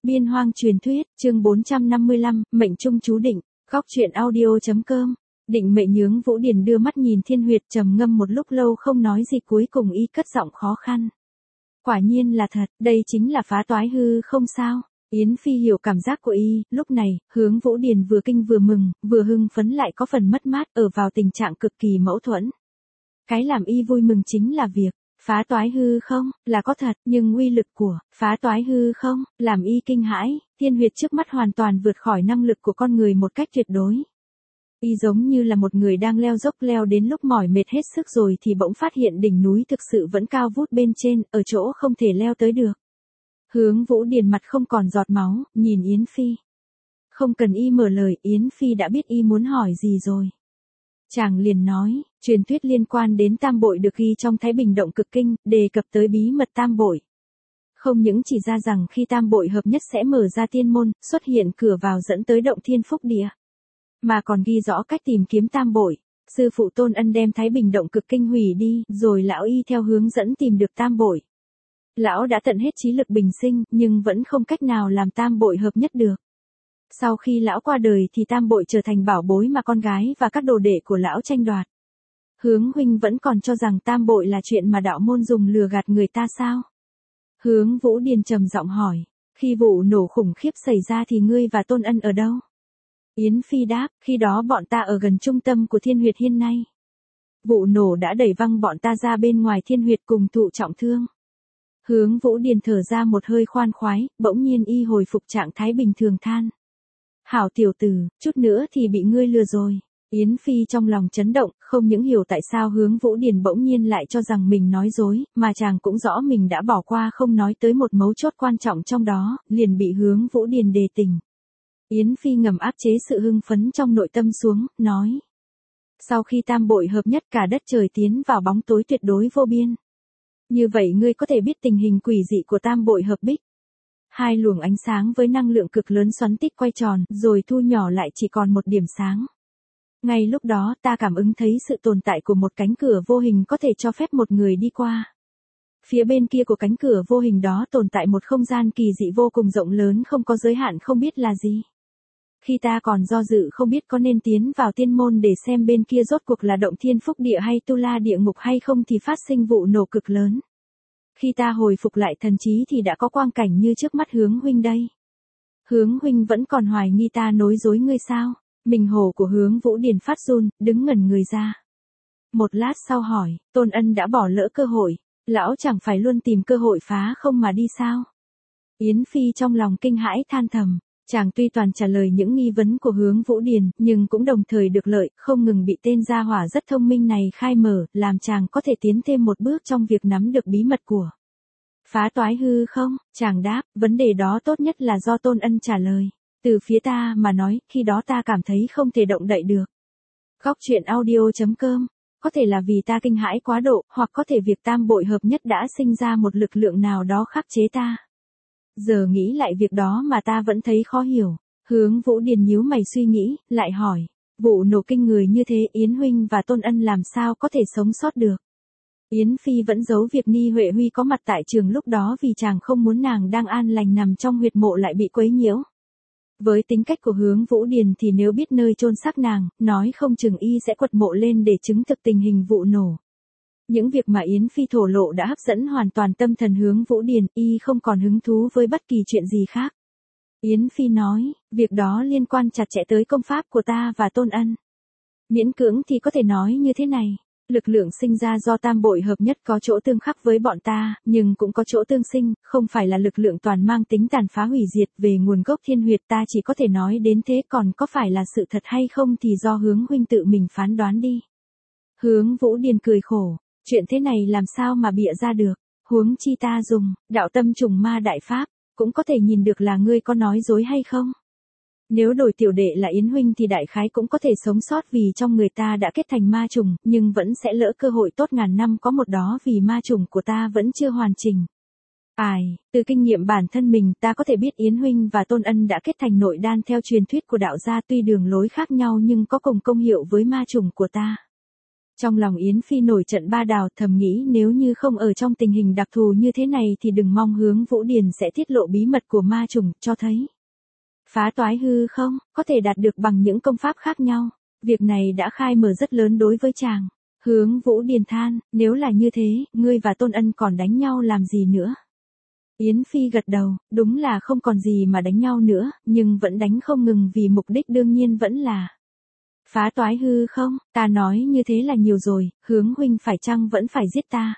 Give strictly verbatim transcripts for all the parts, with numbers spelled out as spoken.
Biên hoang truyền thuyết, chương bốn trăm năm mươi lăm, mệnh trung chú định, góc truyện audio.com. Định mệnh nhướng Vũ Điền đưa mắt nhìn Thiên Huyệt trầm ngâm một lúc lâu không nói gì, cuối cùng y cất giọng khó khăn. Quả nhiên là thật, đây chính là phá toái hư không sao? Yến Phi hiểu cảm giác của y, lúc này, hướng Vũ Điền vừa kinh vừa mừng, vừa hưng phấn lại có phần mất mát, ở vào tình trạng cực kỳ mâu thuẫn. Cái làm y vui mừng chính là việc phá toái hư không, là có thật, nhưng uy lực của phá toái hư không, làm y kinh hãi. Thiên Huyệt trước mắt hoàn toàn vượt khỏi năng lực của con người một cách tuyệt đối. Y giống như là một người đang leo dốc, leo đến lúc mỏi mệt hết sức rồi thì bỗng phát hiện đỉnh núi thực sự vẫn cao vút bên trên, ở chỗ không thể leo tới được. Hướng Vũ Điền mặt không còn giọt máu, nhìn Yến Phi. Không cần y mở lời, Yến Phi đã biết y muốn hỏi gì rồi. Chàng liền nói, truyền thuyết liên quan đến tam bội được ghi trong Thái Bình Động Cực Kinh, đề cập tới bí mật tam bội. Không những chỉ ra rằng khi tam bội hợp nhất sẽ mở ra tiên môn, xuất hiện cửa vào dẫn tới động thiên phúc địa, mà còn ghi rõ cách tìm kiếm tam bội. Sư phụ Tôn Ân đem Thái Bình Động Cực Kinh hủy đi, rồi lão y theo hướng dẫn tìm được tam bội. Lão đã tận hết trí lực bình sinh, nhưng vẫn không cách nào làm tam bội hợp nhất được. Sau khi lão qua đời thì tam bội trở thành bảo bối mà con gái và các đồ đệ của lão tranh đoạt. Hướng huynh vẫn còn cho rằng tam bội là chuyện mà đạo môn dùng lừa gạt người ta sao? Hướng Vũ Điền trầm giọng hỏi, khi vụ nổ khủng khiếp xảy ra thì ngươi và Tôn Ân ở đâu? Yến Phi đáp, khi đó bọn ta ở gần trung tâm của Thiên Huyệt Hiên Nay. Vụ nổ đã đẩy văng bọn ta ra bên ngoài Thiên Huyệt cùng thụ trọng thương. Hướng Vũ Điền thở ra một hơi khoan khoái, bỗng nhiên y hồi phục trạng thái bình thường than. Hảo tiểu tử, chút nữa thì bị ngươi lừa rồi. Yến Phi trong lòng chấn động, không những hiểu tại sao Hướng Vũ Điền bỗng nhiên lại cho rằng mình nói dối, mà chàng cũng rõ mình đã bỏ qua không nói tới một mấu chốt quan trọng trong đó, liền bị Hướng Vũ Điền đề tình. Yến Phi ngầm áp chế sự hưng phấn trong nội tâm xuống, nói. Sau khi tam bội hợp nhất cả đất trời tiến vào bóng tối tuyệt đối vô biên. Như vậy ngươi có thể biết tình hình quỷ dị của tam bội hợp bích. Hai luồng ánh sáng với năng lượng cực lớn xoắn tích quay tròn, rồi thu nhỏ lại chỉ còn một điểm sáng. Ngay lúc đó ta cảm ứng thấy sự tồn tại của một cánh cửa vô hình có thể cho phép một người đi qua. Phía bên kia của cánh cửa vô hình đó tồn tại một không gian kỳ dị vô cùng rộng lớn, không có giới hạn, không biết là gì. Khi ta còn do dự không biết có nên tiến vào tiên môn để xem bên kia rốt cuộc là động thiên phúc địa hay tu la địa ngục hay không thì phát sinh vụ nổ cực lớn. Khi ta hồi phục lại thần trí thì đã có quang cảnh như trước mắt Hướng huynh đây. Hướng huynh vẫn còn hoài nghi ta nói dối ngươi sao? Mình hồ của Hướng Vũ Điền phát run, đứng ngẩn người ra. Một lát sau hỏi, Tôn Ân đã bỏ lỡ cơ hội, lão chẳng phải luôn tìm cơ hội phá không mà đi sao? Yến Phi trong lòng kinh hãi than thầm. Chàng tuy toàn trả lời những nghi vấn của Hướng Vũ Điền, nhưng cũng đồng thời được lợi, không ngừng bị tên gia hỏa rất thông minh này khai mở, làm chàng có thể tiến thêm một bước trong việc nắm được bí mật của phá toái hư không. Chàng đáp, vấn đề đó tốt nhất là do Tôn Ân trả lời. Từ phía ta mà nói, khi đó ta cảm thấy không thể động đậy được. Góc truyện audio.com. Có thể là vì ta kinh hãi quá độ, hoặc có thể việc tam bội hợp nhất đã sinh ra một lực lượng nào đó khắc chế ta. Giờ nghĩ lại việc đó mà ta vẫn thấy khó hiểu. Hướng Vũ Điền nhíu mày suy nghĩ, lại hỏi. Vụ nổ kinh người như thế, Yến huynh và Tôn Ân làm sao có thể sống sót được? Yến Phi vẫn giấu việc Ni Huệ Huy có mặt tại trường lúc đó vì chàng không muốn nàng đang an lành nằm trong huyệt mộ lại bị quấy nhiễu. Với tính cách của Hướng Vũ Điền thì nếu biết nơi chôn xác nàng, nói không chừng y sẽ quật mộ lên để chứng thực tình hình vụ nổ. Những việc mà Yến Phi thổ lộ đã hấp dẫn hoàn toàn tâm thần Hướng Vũ Điền, y không còn hứng thú với bất kỳ chuyện gì khác. Yến Phi nói, việc đó liên quan chặt chẽ tới công pháp của ta và Tôn Ân. Miễn cưỡng thì có thể nói như thế này, lực lượng sinh ra do tam bội hợp nhất có chỗ tương khắc với bọn ta, nhưng cũng có chỗ tương sinh, không phải là lực lượng toàn mang tính tàn phá hủy diệt. Về nguồn gốc Thiên Huyệt ta chỉ có thể nói đến thế, còn có phải là sự thật hay không thì do Hướng huynh tự mình phán đoán đi. Hướng Vũ Điền cười khổ. Chuyện thế này làm sao mà bịa ra được, huống chi ta dùng đạo tâm trùng ma đại pháp, cũng có thể nhìn được là ngươi có nói dối hay không. Nếu đổi tiểu đệ là Yến huynh thì đại khái cũng có thể sống sót vì trong người ta đã kết thành ma trùng, nhưng vẫn sẽ lỡ cơ hội tốt ngàn năm có một đó vì ma trùng của ta vẫn chưa hoàn chỉnh. Ai, từ kinh nghiệm bản thân mình ta có thể biết Yến huynh và Tôn Ân đã kết thành nội đan theo truyền thuyết của đạo gia, tuy đường lối khác nhau nhưng có cùng công hiệu với ma trùng của ta. Trong lòng Yến Phi nổi trận ba đào, thầm nghĩ nếu như không ở trong tình hình đặc thù như thế này thì đừng mong hướng Vũ Điền sẽ tiết lộ bí mật của ma trùng, cho thấy. Phá toái hư không, có thể đạt được bằng những công pháp khác nhau. Việc này đã khai mở rất lớn đối với chàng. Hướng Vũ Điền than, nếu là như thế, ngươi và Tôn Ân còn đánh nhau làm gì nữa? Yến Phi gật đầu, đúng là không còn gì mà đánh nhau nữa, nhưng vẫn đánh không ngừng vì mục đích đương nhiên vẫn là phá toái hư không, ta nói như thế là nhiều rồi, Hướng huynh phải chăng vẫn phải giết ta?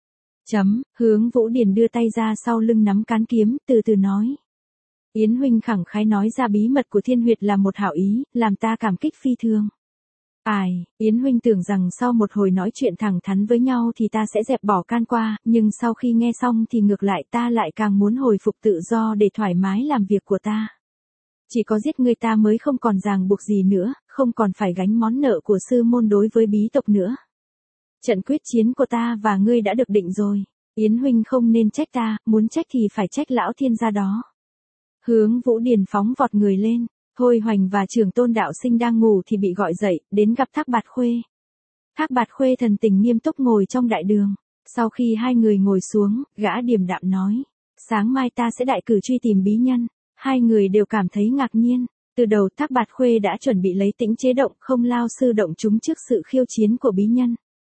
Chấm, Hướng Vũ Điền đưa tay ra sau lưng nắm cán kiếm, từ từ nói. Yến huynh khẳng khái nói ra bí mật của Thiên Huyệt là một hảo ý, làm ta cảm kích phi thường. Ai, Yến huynh tưởng rằng sau một hồi nói chuyện thẳng thắn với nhau thì ta sẽ dẹp bỏ can qua, nhưng sau khi nghe xong thì ngược lại ta lại càng muốn hồi phục tự do để thoải mái làm việc của ta. Chỉ có giết người ta mới không còn ràng buộc gì nữa, không còn phải gánh món nợ của sư môn đối với bí tộc nữa. Trận quyết chiến của ta và ngươi đã được định rồi, Yến huynh không nên trách ta, muốn trách thì phải trách lão thiên gia đó. Hướng Vũ Điền phóng vọt người lên. Thôi Hoành và Trường Tôn Đạo Sinh đang ngủ thì bị gọi dậy, đến gặp Thác Bạt Khuê. Thác Bạt Khuê thần tình nghiêm túc ngồi trong đại đường. Sau khi hai người ngồi xuống, gã điềm đạm nói. Sáng mai ta sẽ đại cử truy tìm bí nhân. Hai người đều cảm thấy ngạc nhiên. Từ đầu Thác Bạt Khuê đã chuẩn bị lấy tĩnh chế động không lao sư động chúng trước sự khiêu chiến của bí nhân.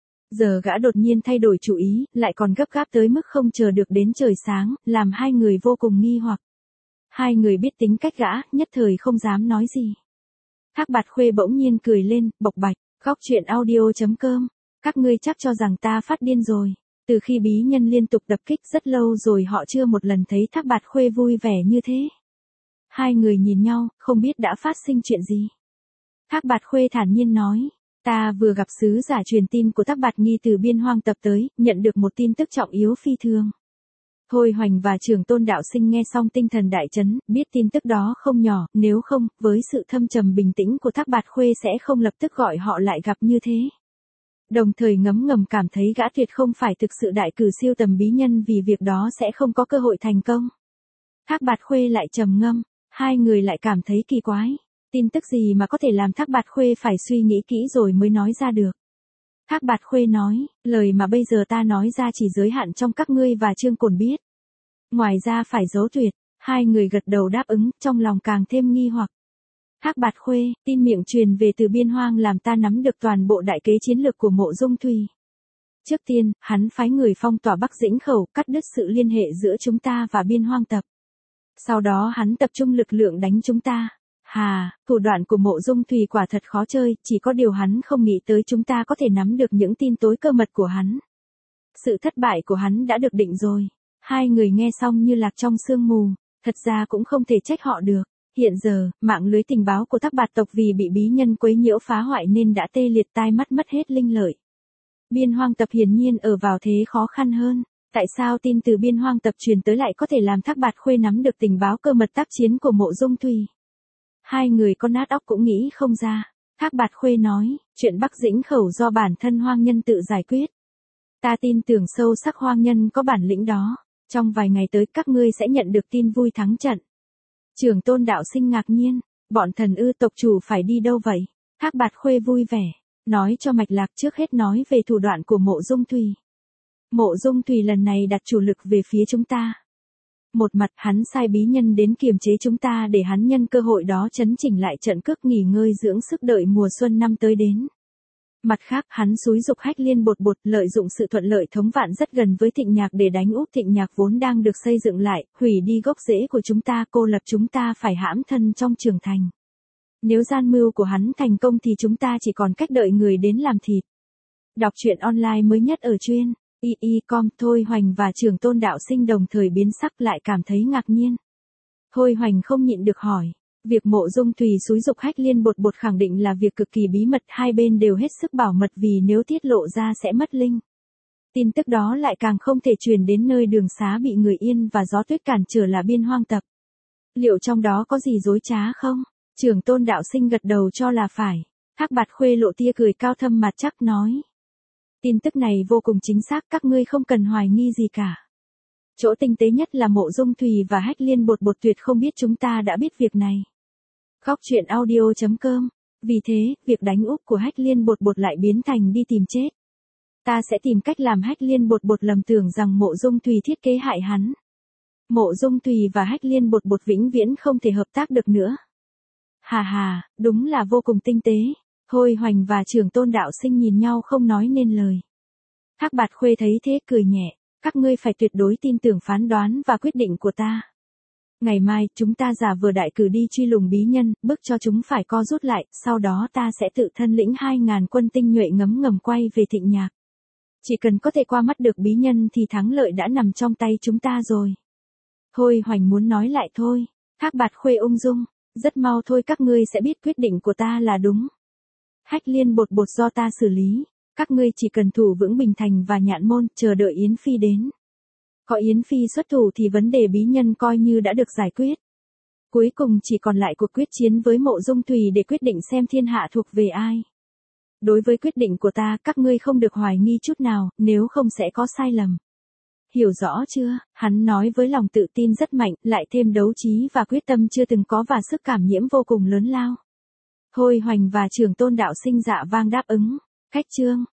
Giờ gã đột nhiên thay đổi chủ ý, lại còn gấp gáp tới mức không chờ được đến trời sáng, làm hai người vô cùng nghi hoặc. Hai người biết tính cách gã, nhất thời không dám nói gì. Thác Bạt Khuê bỗng nhiên cười lên, bộc bạch, góc truyện audio chấm com. Các ngươi chắc cho rằng ta phát điên rồi. Từ khi bí nhân liên tục đập kích rất lâu rồi họ chưa một lần thấy Thác Bạt Khuê vui vẻ như thế. Hai người nhìn nhau, không biết đã phát sinh chuyện gì. Thác Bạt Khuê thản nhiên nói, ta vừa gặp sứ giả truyền tin của Thác Bạt Nghi từ Biên Hoang tập tới, nhận được một tin tức trọng yếu phi thường. Thôi Hoành và Trường Tôn Đạo Sinh nghe xong tinh thần đại chấn, biết tin tức đó không nhỏ, nếu không, với sự thâm trầm bình tĩnh của Thác Bạt Khuê sẽ không lập tức gọi họ lại gặp như thế. Đồng thời ngấm ngầm cảm thấy gã tuyệt không phải thực sự đại cử siêu tầm bí nhân vì việc đó sẽ không có cơ hội thành công. Thác Bạt Khuê lại trầm ngâm, hai người lại cảm thấy kỳ quái. Tin tức gì mà có thể làm Thác Bạt Khuê phải suy nghĩ kỹ rồi mới nói ra được. Thác Bạt Khuê nói, lời mà bây giờ ta nói ra chỉ giới hạn trong các ngươi và Trương Cổn biết. Ngoài ra phải giấu tuyệt, hai người gật đầu đáp ứng, trong lòng càng thêm nghi hoặc. Thác Bạt Khuê, tin miệng truyền về từ Biên Hoang làm ta nắm được toàn bộ đại kế chiến lược của Mộ Dung Thùy. Trước tiên, hắn phái người phong tỏa Bắc Dĩnh Khẩu, cắt đứt sự liên hệ giữa chúng ta và Biên Hoang tập. Sau đó hắn tập trung lực lượng đánh chúng ta. Hà, thủ đoạn của Mộ Dung Thùy quả thật khó chơi, chỉ có điều hắn không nghĩ tới chúng ta có thể nắm được những tin tối cơ mật của hắn. Sự thất bại của hắn đã được định rồi. Hai người nghe xong như lạc trong sương mù, thật ra cũng không thể trách họ được. Hiện giờ, mạng lưới tình báo của Thác Bạt tộc vì bị bí nhân quấy nhiễu phá hoại nên đã tê liệt tai mắt mất hết linh lợi. Biên Hoang tập hiển nhiên ở vào thế khó khăn hơn. Tại sao tin từ Biên Hoang tập truyền tới lại có thể làm Thác Bạt Khuê nắm được tình báo cơ mật tác chiến của Mộ Dung Thùy? Hai người con nát óc cũng nghĩ không ra. Thác Bạt Khuê nói, chuyện Bắc Dĩnh Khẩu do bản thân hoang nhân tự giải quyết. Ta tin tưởng sâu sắc hoang nhân có bản lĩnh đó. Trong vài ngày tới các ngươi sẽ nhận được tin vui thắng trận. Trường Tôn Đạo Sinh ngạc nhiên, bọn thần ư tộc chủ phải đi đâu vậy? Thác Bạt Khuê vui vẻ, nói cho mạch lạc trước hết nói về thủ đoạn của Mộ Dung Thùy. Mộ Dung Thùy lần này đặt chủ lực về phía chúng ta. Một mặt hắn sai bí nhân đến kiềm chế chúng ta để hắn nhân cơ hội đó chấn chỉnh lại trận cước nghỉ ngơi dưỡng sức đợi mùa xuân năm tới đến. Mặt khác hắn xúi dục Hách Liên bột bột lợi dụng sự thuận lợi thống vạn rất gần với Thịnh Nhạc để đánh úp Thịnh Nhạc vốn đang được xây dựng lại, hủy đi gốc rễ của chúng ta, cô lập chúng ta phải hãm thân trong trường thành. Nếu gian mưu của hắn thành công thì chúng ta chỉ còn cách đợi người đến làm thịt. Đọc truyện online mới nhất ở chuyên i i chấm com. Thôi Hoành và Trường Tôn Đạo Sinh đồng thời biến sắc lại cảm thấy ngạc nhiên. Thôi Hoành không nhịn được hỏi. Việc Mộ Dung Thùy xúi dục Hách Liên bột bột khẳng định là việc cực kỳ bí mật, hai bên đều hết sức bảo mật vì nếu tiết lộ ra sẽ mất linh. Tin tức đó lại càng không thể truyền đến nơi đường xá bị người Yên và Gió Tuyết cản trở là Biên Hoang tập. Liệu trong đó có gì dối trá không? Trường Tôn Đạo Sinh gật đầu cho là phải. Thác Bạt Khuê lộ tia cười cao thâm mặt chắc nói. Tin tức này vô cùng chính xác, các ngươi không cần hoài nghi gì cả. Chỗ tinh tế nhất là Mộ Dung Thùy và Hách Liên bột bột tuyệt không biết chúng ta đã biết việc này. Góc truyện audio chấm com Vì thế, việc đánh úp của Hách Liên Bột Bột lại biến thành đi tìm chết. Ta sẽ tìm cách làm Hách Liên Bột Bột lầm tưởng rằng Mộ Dung Thùy thiết kế hại hắn. Mộ Dung Thùy và Hách Liên Bột Bột vĩnh viễn không thể hợp tác được nữa. Hà hà, đúng là vô cùng tinh tế. Thôi Hoành và Trưởng Tôn Đạo Sinh nhìn nhau không nói nên lời. Thác Bạt Khuê thấy thế cười nhẹ, các ngươi phải tuyệt đối tin tưởng phán đoán và quyết định của ta. Ngày mai, chúng ta giả vờ đại cử đi truy lùng bí nhân, bức cho chúng phải co rút lại, sau đó ta sẽ tự thân lĩnh hai ngàn quân tinh nhuệ ngấm ngầm quay về Thịnh Nhạc. Chỉ cần có thể qua mắt được bí nhân thì thắng lợi đã nằm trong tay chúng ta rồi. Thôi Hoành muốn nói lại thôi. Thác Bạt Khuê ung dung, rất mau thôi các ngươi sẽ biết quyết định của ta là đúng. Hách Liên Bột Bột do ta xử lý, các ngươi chỉ cần thủ vững Bình Thành và Nhạn Môn, chờ đợi Yến Phi đến. Có Yến Phi xuất thủ thì vấn đề bí nhân coi như đã được giải quyết. Cuối cùng chỉ còn lại cuộc quyết chiến với Mộ Dung Thùy để quyết định xem thiên hạ thuộc về ai. Đối với quyết định của ta, các ngươi không được hoài nghi chút nào, nếu không sẽ có sai lầm. Hiểu rõ chưa? Hắn nói với lòng tự tin rất mạnh, lại thêm đấu trí và quyết tâm chưa từng có và sức cảm nhiễm vô cùng lớn lao. Thôi Hoành và Trưởng Tôn Đạo Sinh dạ vang đáp ứng. Khách trương.